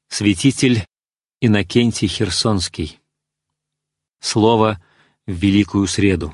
Святитель Иннокентий Херсонский. Слово в Великую Среду.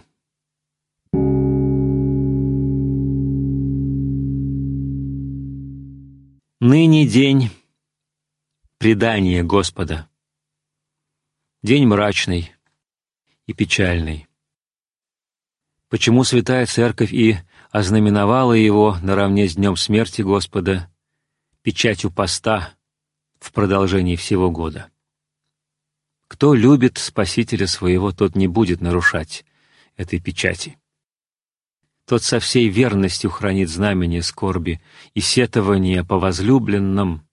Ныне день предания Господа, день мрачный и печальный. Почему Святая Церковь и ознаменовала его наравне с днем смерти Господа печатью поста в продолжении всего года? Кто любит Спасителя своего, тот не будет нарушать этой печати. Тот со всей верностью хранит знамение скорби и сетования по возлюбленным,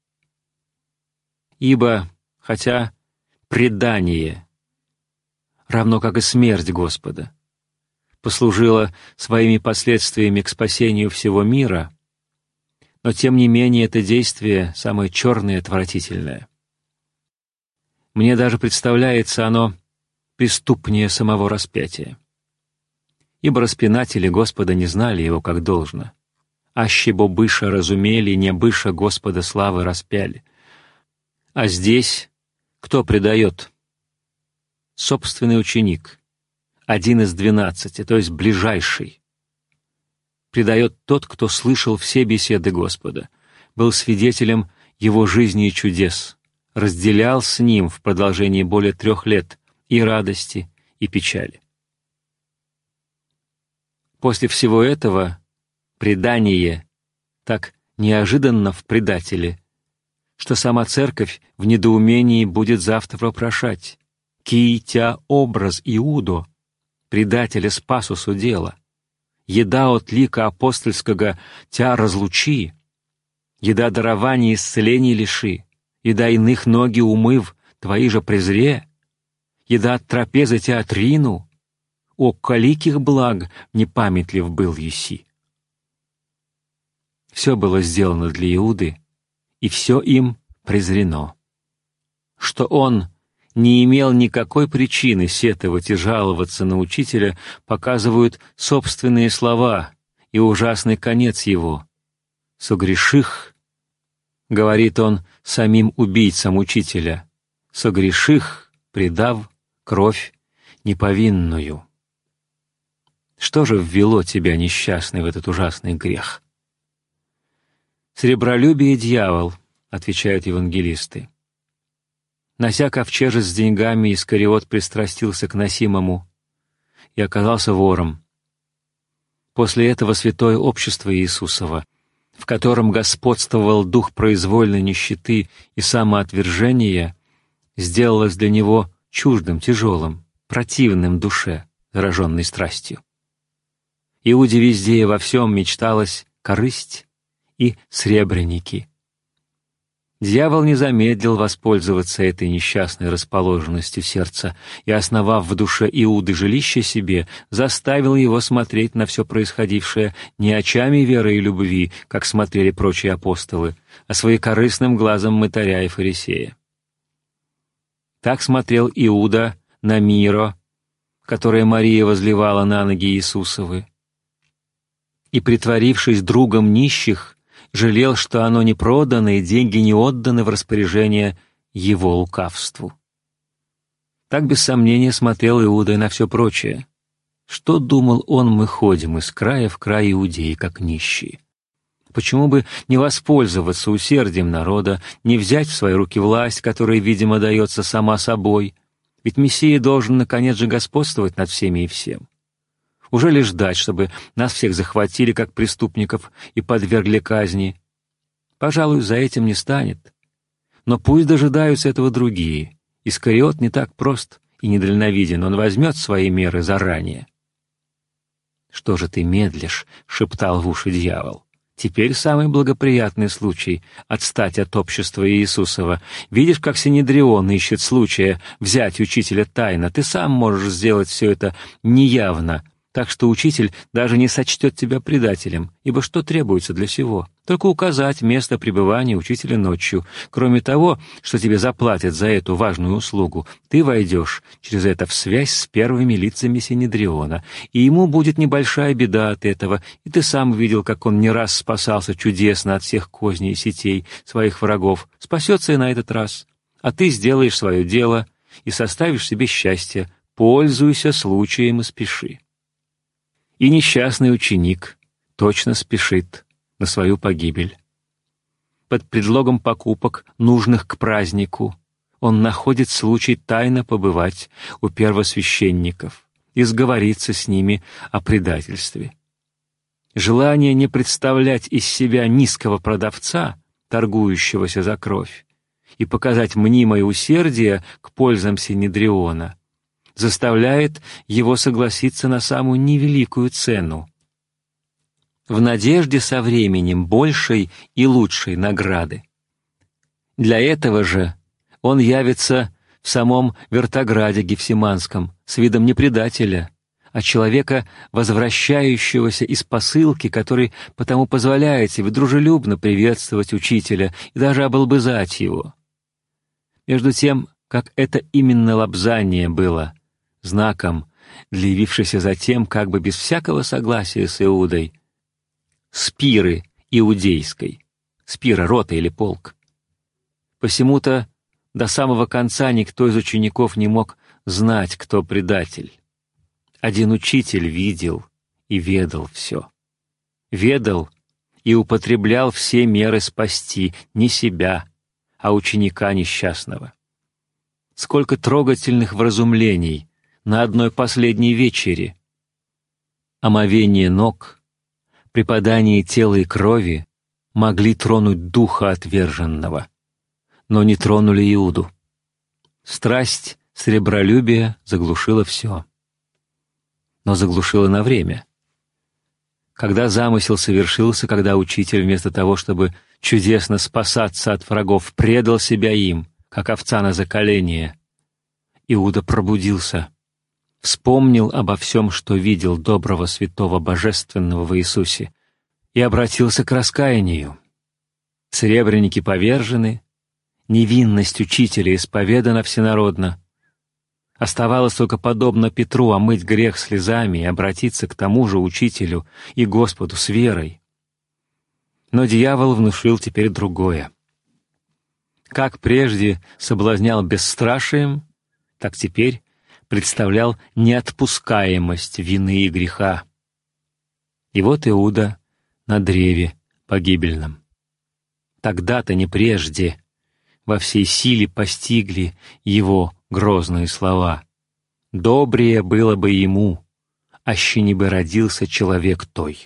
ибо, хотя предание, равно как и смерть Господа, послужила своими последствиями к спасению всего мира, но тем не менее это действие самое черное и отвратительное. Мне даже представляется оно преступнее самого распятия. Ибо распинатели Господа не знали его как должно. Аще бо быша разумели, не быша Господа славы распяли. А здесь кто предает? Собственный ученик, один из 12, то есть ближайший. Предает тот, кто слышал все беседы Господа, был свидетелем его жизни и чудес, разделял с ним в продолжении более 3 лет и радости, и печали. После всего этого предание так неожиданно в предателе, что сама Церковь в недоумении будет завтра вопрошать: «Ки тя образ Иудо, предателя спасу судела, еда от лика апостольского тя разлучи, еда дарования исцелений лиши, еда иных ноги умыв, твои же презре, еда от трапезы тя отрину, о коликих благ непамятлив был еси». Все было сделано для Иуды, и все им презрено. Что он не имел никакой причины сетовать и жаловаться на учителя, показывают собственные слова и ужасный конец его. «Согреших», — говорит он самим убийцам учителя, «согреших, предав кровь неповинную». Что же ввело тебя, несчастный, в этот ужасный грех? «Сребролюбие и дьявол», — отвечают евангелисты. Нося ковчеже с деньгами, Искариот пристрастился к носимому и оказался вором. После этого святое общество Иисусово, в котором господствовал дух произвольной нищеты и самоотвержения, сделалось для него чуждым, тяжелым, противным душе, зараженной страстью. Иуде везде и во всем мечталась корысть и сребреники. Дьявол не замедлил воспользоваться этой несчастной расположенностью сердца и, основав в душе Иуды жилище себе, заставил его смотреть на все происходившее не очами веры и любви, как смотрели прочие апостолы, а своекорыстным глазом мытаря и фарисея. Так смотрел Иуда на миро, которое Мария возливала на ноги Иисусовы, и, притворившись другом нищих, жалел, что оно не продано и деньги не отданы в распоряжение его лукавству. Так без сомнения смотрел Иуда и на все прочее. Что, думал он, мы ходим из края в край иудеи, как нищие? Почему бы не воспользоваться усердием народа, не взять в свои руки власть, которая, видимо, дается сама собой? Ведь Мессия должен, наконец же, господствовать над всеми и всем. Уже ли ждать, чтобы нас всех захватили, как преступников, и подвергли казни? Пожалуй, за этим не станет. Но пусть дожидаются этого другие. Искариот не так прост и недальновиден, он возьмет свои меры заранее. «Что же ты медлишь?» — шептал в уши дьявол. «Теперь самый благоприятный случай отстать от общества Иисусова. Видишь, как Синедрион ищет случая взять учителя тайно. Ты сам можешь сделать все это неявно, Так что учитель даже не сочтет тебя предателем, ибо что требуется для сего? Только указать место пребывания учителя ночью. Кроме того, что тебе заплатят за эту важную услугу, ты войдешь через это в связь с первыми лицами Синедриона, и ему будет небольшая беда от этого, и ты сам видел, как он не раз спасался чудесно от всех козней и сетей своих врагов. Спасется и на этот раз. А ты сделаешь свое дело и составишь себе счастье. Пользуйся случаем и спеши. И несчастный ученик точно спешит на свою погибель. Под предлогом покупок, нужных к празднику, он находит случай тайно побывать у первосвященников и сговориться с ними о предательстве. Желание не представлять из себя низкого продавца, торгующегося за кровь, и показать мнимое усердие к пользам Синедриона заставляет его согласиться на самую невеликую цену, в надежде со временем большей и лучшей награды. Для этого же он явится в самом Вертограде Гефсиманском с видом не предателя, а человека, возвращающегося из посылки, который потому позволяет себе дружелюбно приветствовать учителя и даже облобызать его. Между тем, как это именно лобзание было знаком, для явившейся затем, как бы без всякого согласия с Иудой, спиры иудейской, спира, рота или полк. Посему-то до самого конца никто из учеников не мог знать, кто предатель. Один учитель видел и ведал все. Ведал и употреблял все меры спасти не себя, а ученика несчастного. Сколько трогательных вразумлений на одной последней вечере! Омовение ног, преподание тела и крови могли тронуть духа отверженного, но не тронули Иуду. Страсть сребролюбия заглушила все. Но заглушила на время. Когда замысел совершился, когда учитель вместо того, чтобы чудесно спасаться от врагов, предал себя им, как овца на заколение, Иуда пробудился, вспомнил обо всем, что видел доброго, святого, божественного в Иисусе, и обратился к раскаянию. Серебряники повержены, невинность учителя исповедана всенародно. Оставалось только, подобно Петру, омыть грех слезами и обратиться к тому же учителю и Господу с верой. Но дьявол внушил теперь другое. Как прежде соблазнял бесстрашием, так теперь представлял неотпускаемость вины и греха. И вот Иуда на древе погибельном. Тогда-то, не прежде, во всей силе постигли его грозные слова. «Добрее было бы ему, аще не бы родился человек той».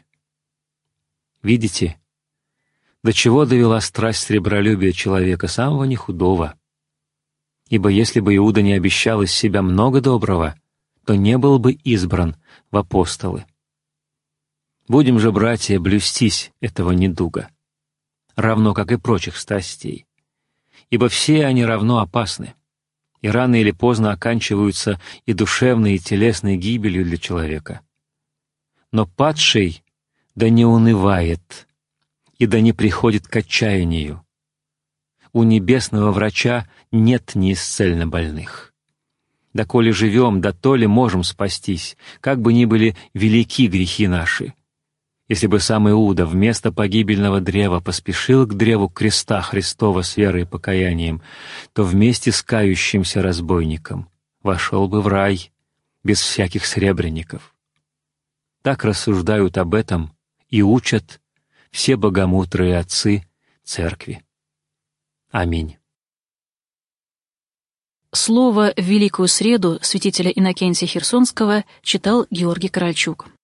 Видите, до чего довела страсть сребролюбия человека, самого нехудого? Ибо если бы Иуда не обещал из себя много доброго, то не был бы избран в апостолы. Будем же, братья, блюстись этого недуга, равно как и прочих страстей, ибо все они равно опасны, и рано или поздно оканчиваются и душевной, и телесной гибелью для человека. Но падший да не унывает, и да не приходит к отчаянию. У небесного врача нет неисцельно больных. Доколе живем, дотоле можем спастись, как бы ни были велики грехи наши. Если бы сам Иуда вместо погибельного древа поспешил к древу креста Христова с верой и покаянием, то вместе с кающимся разбойником вошел бы в рай без всяких сребреников. Так рассуждают об этом и учат все богомудрые отцы Церкви. Аминь. Слово в Великую Среду святителя Иннокентия Херсонского читал Георгий Корольчук.